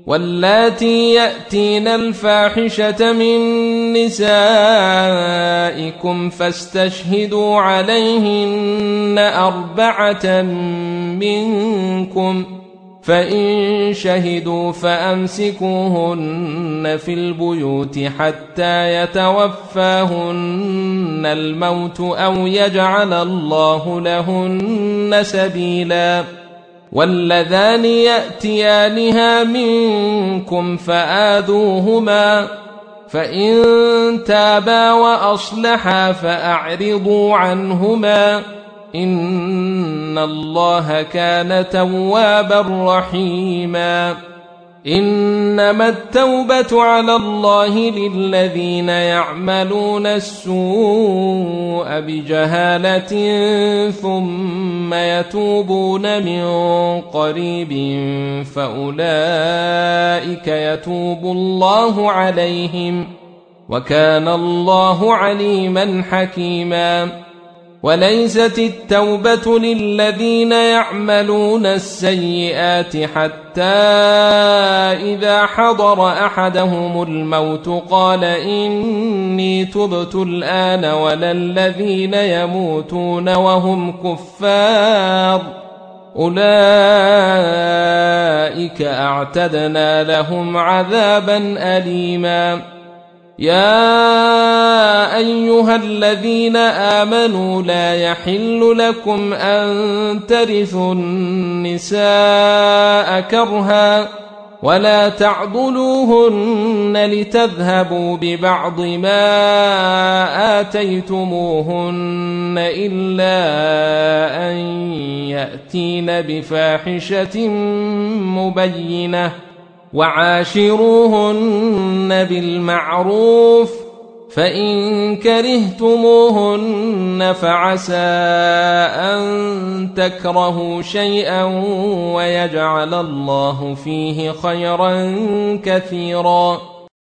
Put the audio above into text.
واللاتي يأتين الفاحشة من نسائكم فاستشهدوا عليهن 4 منكم، فإن شهدوا فأمسكوهن في البيوت حتى يتوفاهن الموت أو يجعل الله لهن سبيلا. واللذان يأتيانها منكم فآذوهما، فإن تابا وأصلحا فأعرضوا عنهما، إن الله كان توابا رحيما. إنما التوبة على الله للذين يعملون السوء بجهالة ثم يتوبون من قريب فأولئك يتوب الله عليهم، وكان الله عليما حكيما. وليست التوبة للذين يعملون السيئات حتى إذا حضر أحدهم الموت قال إني تبت الآن، ولا الذين يموتون وهم كفار، أولئك أعتدنا لهم عذابا أليما. يا أيها الذين آمنوا لا يحل لكم أن ترثوا النساء كرها، ولا تعضلوهن لتذهبوا ببعض ما آتيتموهن إلا أن يأتين بفاحشة مبينة، وعاشروهن بالمعروف، فإن كرهتموهن فعسى أن تكرهوا شيئا ويجعل الله فيه خيرا كثيرا.